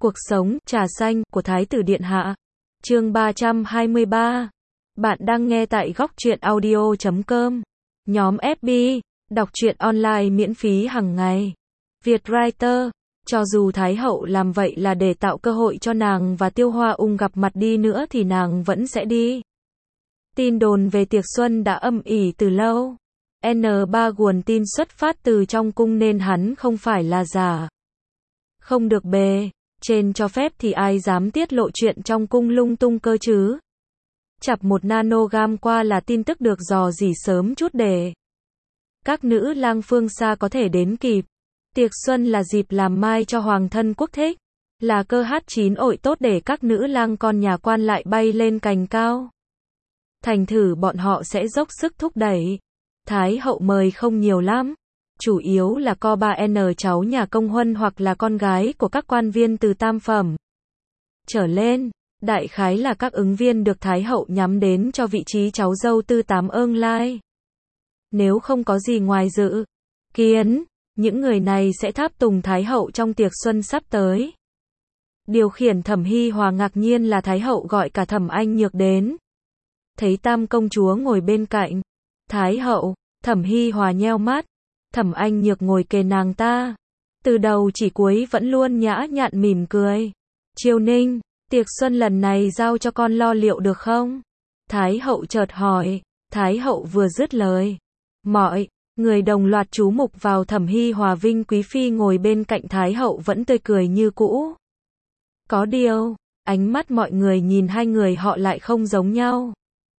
Cuộc sống, trà xanh, của Thái tử Điện Hạ. Chương 323. Bạn đang nghe tại góc truyện audio.com. Nhóm FB, đọc truyện online miễn phí hàng ngày. Vietwriter. Cho dù Thái hậu làm vậy là để tạo cơ hội cho nàng và Tiêu Hoa Ung gặp mặt đi nữa thì nàng vẫn sẽ đi. Tin đồn về tiệc xuân đã âm ỉ từ lâu. N3 nguồn tin xuất phát từ trong cung nên hắn không phải là giả. Không được bề trên cho phép thì ai dám tiết lộ chuyện trong cung lung tung cơ chứ. Chập 1 nanogam qua là tin tức được dò dỉ sớm chút để các nữ lang phương xa có thể đến kịp. Tiệc xuân là dịp làm mai cho hoàng thân quốc thích, là cơ hát chín ổi tốt để các nữ lang con nhà quan lại bay lên cành cao. Thành thử bọn họ sẽ dốc sức thúc đẩy. Thái hậu mời không nhiều lắm, chủ yếu là co 3N cháu nhà công huân hoặc là con gái của các quan viên từ tam phẩm trở lên. Đại khái là các ứng viên được Thái hậu nhắm đến cho vị trí cháu dâu tư tám ương lai. Nếu không có gì ngoài dự kiến, những người này sẽ tháp tùng Thái hậu trong tiệc xuân sắp tới. Điều khiển Thẩm Hi Hòa ngạc nhiên là Thái hậu gọi cả Thẩm Anh Nhược đến. Thấy tam công chúa ngồi bên cạnh Thái hậu, Thẩm Hi Hòa nheo mắt. Thẩm Anh Nhược ngồi kề nàng ta, từ đầu chỉ cuối vẫn luôn nhã nhặn mỉm cười. Triều Ninh, tiệc xuân lần này giao cho con lo liệu được không? Thái hậu chợt hỏi. Thái hậu vừa dứt lời, mọi người đồng loạt chú mục vào Thẩm Hi Hòa. Vinh quý phi ngồi bên cạnh Thái hậu vẫn tươi cười như cũ. Có điều, ánh mắt mọi người nhìn hai người họ lại không giống nhau.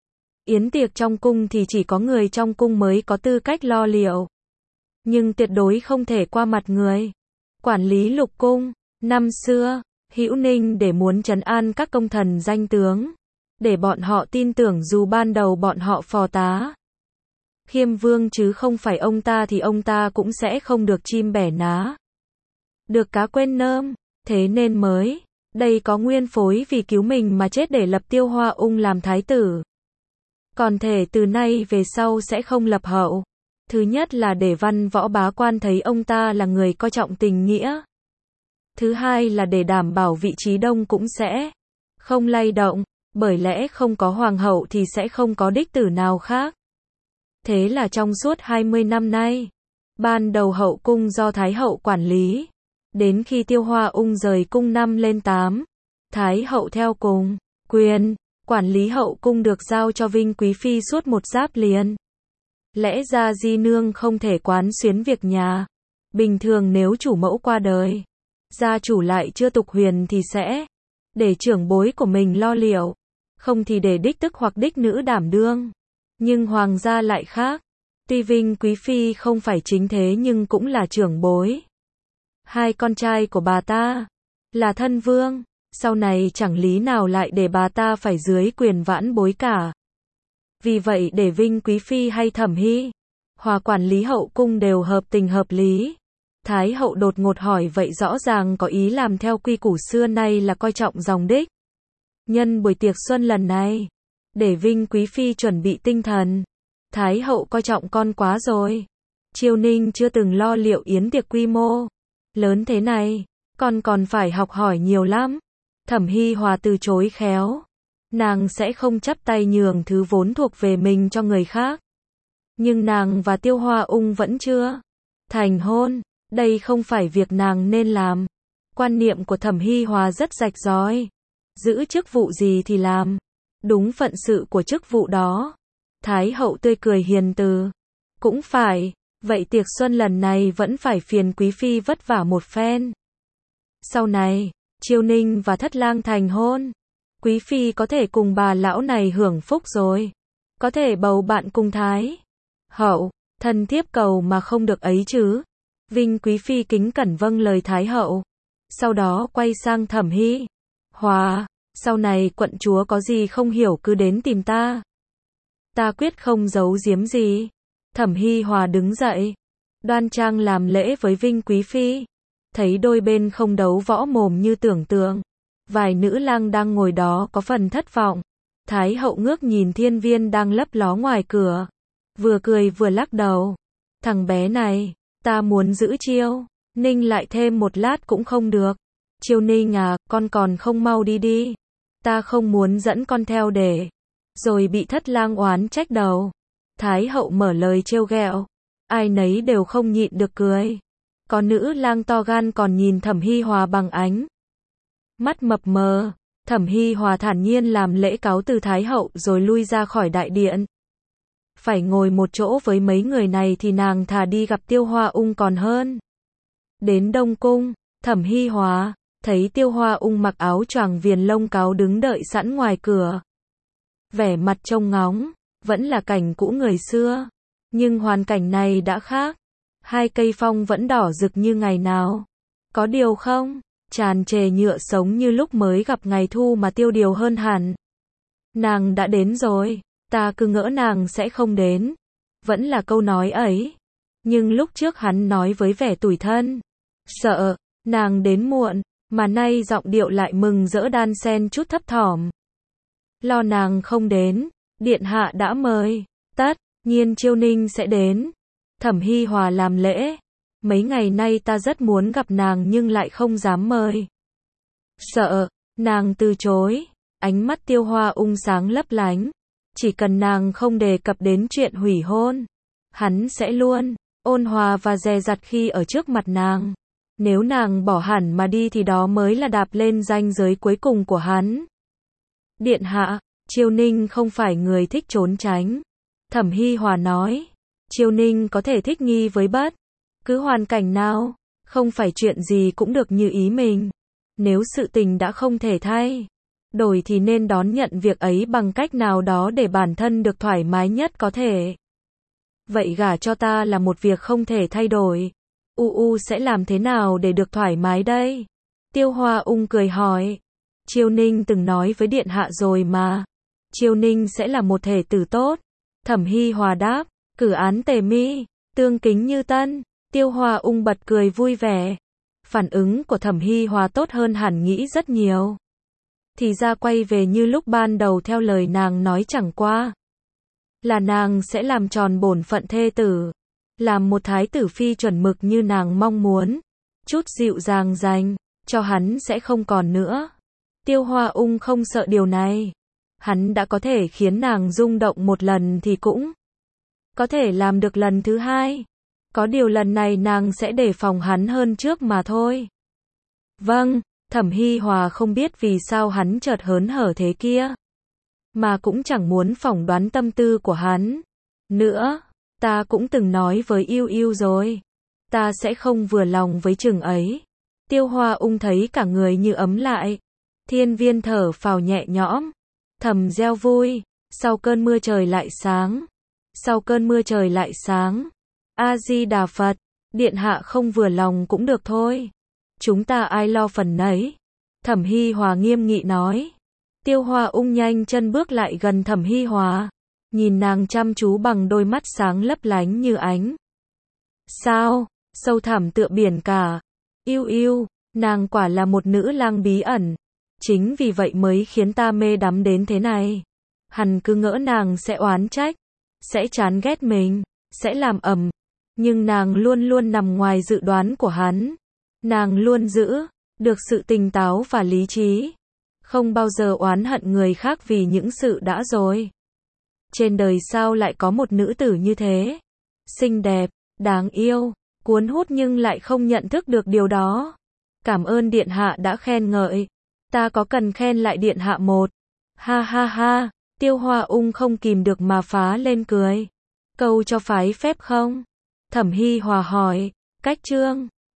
Yến tiệc trong cung thì chỉ có người trong cung mới có tư cách lo liệu, nhưng tuyệt đối không thể qua mặt người quản lý lục cung. Năm xưa, Hữu Ninh để muốn trấn an các công thần danh tướng, để bọn họ tin tưởng dù ban đầu bọn họ phò tá Khiêm Vương chứ không phải ông ta thì ông ta cũng sẽ không được chim bẻ ná, được cá quên nơm. Thế nên mới đây có nguyên phối vì cứu mình mà chết để lập Tiêu Hoa Ung làm thái tử. Còn thể từ nay về sau sẽ không lập hậu. Thứ nhất là để văn võ bá quan thấy ông ta là người coi trọng tình nghĩa. Thứ hai là để đảm bảo vị trí đông cũng sẽ không lay động, bởi lẽ không có hoàng hậu thì sẽ không có đích tử nào khác. Thế là trong suốt 20 năm nay, ban đầu hậu cung do Thái hậu quản lý, đến khi Tiêu Hoa Ung rời cung 5 lên 8, Thái hậu theo cùng, quyền quản lý hậu cung được giao cho Vinh quý phi suốt một giáp liền. Lẽ ra di nương không thể quán xuyến việc nhà. Bình thường nếu chủ mẫu qua đời, gia chủ lại chưa tục huyền thì sẽ để trưởng bối của mình lo liệu, không thì để đích tức hoặc đích nữ đảm đương. Nhưng hoàng gia lại khác. Tuy Vinh quý phi không phải chính thế nhưng cũng là trưởng bối. Hai con trai của bà ta là thân vương, sau này chẳng lý nào lại để bà ta phải dưới quyền vãn bối cả. Vì vậy để Vinh quý phi hay Thẩm Hi Hòa quản lý hậu cung đều hợp tình hợp lý. Thái hậu đột ngột hỏi vậy rõ ràng có ý làm theo quy củ xưa nay là coi trọng dòng đích. Nhân buổi tiệc xuân lần này, để Vinh quý phi chuẩn bị tinh thần. Thái hậu coi trọng con quá rồi. Triều Ninh chưa từng lo liệu yến tiệc quy mô lớn thế này, con còn phải học hỏi nhiều lắm. Thẩm Hi Hòa từ chối khéo. Nàng sẽ không chắp tay nhường thứ vốn thuộc về mình cho người khác. Nhưng nàng và Tiêu Hoa Ung vẫn chưa thành hôn. Đây không phải việc nàng nên làm. Quan niệm của Thẩm Hi Hòa rất rạch ròi. Giữ chức vụ gì thì làm đúng phận sự của chức vụ đó. Thái hậu tươi cười hiền từ. Cũng phải, vậy tiệc xuân lần này vẫn phải phiền quý phi vất vả một phen. Sau này, Triều Ninh và Thất Lang thành hôn, quý phi có thể cùng bà lão này hưởng phúc rồi. Có thể bầu bạn cùng Thái hậu, thần thiếp cầu mà không được ấy chứ. Vinh quý phi kính cẩn vâng lời Thái hậu. Sau đó quay sang Thẩm Hi Hòa. Sau này quận chúa có gì không hiểu cứ đến tìm ta. Ta quyết không giấu giếm gì. Thẩm Hi Hòa đứng dậy, đoan trang làm lễ với Vinh quý phi. Thấy đôi bên không đấu võ mồm như tưởng tượng, vài nữ lang đang ngồi đó có phần thất vọng. Thái hậu ngước nhìn Thiên Viên đang lấp ló ngoài cửa, vừa cười vừa lắc đầu. Thằng bé này, ta muốn giữ Chiêu Ninh lại thêm một lát cũng không được. Chiêu Ninh à, con còn không mau đi đi. Ta không muốn dẫn con theo để rồi bị Thất Lang oán trách đầu. Thái hậu mở lời trêu ghẹo. Ai nấy đều không nhịn được cười. Có nữ lang to gan còn nhìn Thẩm Hi Hòa bằng ánh mắt mập mờ. Thẩm Hi Hòa thản nhiên làm lễ cáo từ Thái hậu rồi lui ra khỏi đại điện. Phải ngồi một chỗ với mấy người này thì nàng thà đi gặp Tiêu Hoa Ung còn hơn. Đến Đông Cung, Thẩm Hi Hòa thấy Tiêu Hoa Ung mặc áo choàng viền lông cáo đứng đợi sẵn ngoài cửa. Vẻ mặt trông ngóng, vẫn là cảnh cũ người xưa. Nhưng hoàn cảnh này đã khác. Hai cây phong vẫn đỏ rực như ngày nào. Có điều không, tràn trề nhựa sống như lúc mới gặp ngày thu mà Tiêu Điều hơn hẳn. Nàng đã đến rồi, ta cứ ngỡ nàng sẽ không đến. Vẫn là câu nói ấy. Nhưng lúc trước hắn nói với vẻ tủi thân. Sợ, nàng đến muộn, mà nay giọng điệu lại mừng rỡ đan xen chút thấp thỏm. Lo nàng không đến, điện hạ đã mời, tất nhiên Chiêu Ninh sẽ đến. Thẩm Hi Hòa làm lễ. Mấy ngày nay ta rất muốn gặp nàng nhưng lại không dám mời. Sợ, nàng từ chối. Ánh mắt Tiêu Hoa Ung sáng lấp lánh. Chỉ cần nàng không đề cập đến chuyện hủy hôn, hắn sẽ luôn ôn hòa và dè dặt khi ở trước mặt nàng. Nếu nàng bỏ hẳn mà đi thì đó mới là đạp lên ranh giới cuối cùng của hắn. Điện hạ, Chiêu Ninh không phải người thích trốn tránh. Thẩm Hi Hòa nói. Chiêu Ninh có thể thích nghi với bất cứ hoàn cảnh nào. Không phải chuyện gì cũng được như ý mình. Nếu sự tình đã không thể thay đổi thì nên đón nhận việc ấy bằng cách nào đó để bản thân được thoải mái nhất có thể. Vậy gả cho ta là một việc không thể thay đổi. Sẽ làm thế nào để được thoải mái đây? Tiêu Hoa Ung cười hỏi. Chiêu Ninh từng nói với điện hạ rồi mà. Chiêu Ninh sẽ là một thể tử tốt. Thẩm Hi Hòa đáp. Cử án tề mi, tương kính như tân. Tiêu Hoa Ung bật cười vui vẻ. Phản ứng của Thẩm Hi Hòa tốt hơn hẳn nghĩ rất nhiều. Thì ra quay về như lúc ban đầu theo lời nàng nói chẳng qua là nàng sẽ làm tròn bổn phận thê tử. Làm một thái tử phi chuẩn mực như nàng mong muốn. Chút dịu dàng dành cho hắn sẽ không còn nữa. Tiêu Hoa Ung không sợ điều này. Hắn đã có thể khiến nàng rung động một lần thì cũng có thể làm được lần thứ hai. Có điều lần này nàng sẽ đề phòng hắn hơn trước mà thôi. Vâng, Thẩm Hi Hòa không biết vì sao hắn chợt hớn hở thế kia. Mà cũng chẳng muốn phỏng đoán tâm tư của hắn. Nữa, ta cũng từng nói với Yêu Yêu rồi. Ta sẽ không vừa lòng với chừng ấy. Tiêu Hoa Ung thấy cả người như ấm lại. Thiên Viên thở phào nhẹ nhõm. Thầm reo vui. Sau cơn mưa trời lại sáng. Sau cơn mưa trời lại sáng. A-di-đà Phật. Điện hạ không vừa lòng cũng được thôi. Chúng ta ai lo phần nấy. Thẩm Hi Hòa nghiêm nghị nói. Tiêu Hoa Ung nhanh chân bước lại gần Thẩm Hi Hòa. Nhìn nàng chăm chú bằng đôi mắt sáng lấp lánh như ánh sao, sâu thẳm tựa biển cả. Yêu Yêu, nàng quả là một nữ lang bí ẩn. Chính vì vậy mới khiến ta mê đắm đến thế này. Hắn cứ ngỡ nàng sẽ oán trách, sẽ chán ghét mình, sẽ làm ầm. Nhưng nàng luôn luôn nằm ngoài dự đoán của hắn. Nàng luôn giữ được sự tỉnh táo và lý trí. Không bao giờ oán hận người khác vì những sự đã rồi. Trên đời sao lại có một nữ tử như thế? Xinh đẹp, đáng yêu, cuốn hút nhưng lại không nhận thức được điều đó. Cảm ơn điện hạ đã khen ngợi. Ta có cần khen lại điện hạ một? Ha ha ha, Tiêu Hoa Ung không kìm được mà phá lên cười. Câu cho phái phép không? Thẩm Hi Hòa hỏi. Cách chương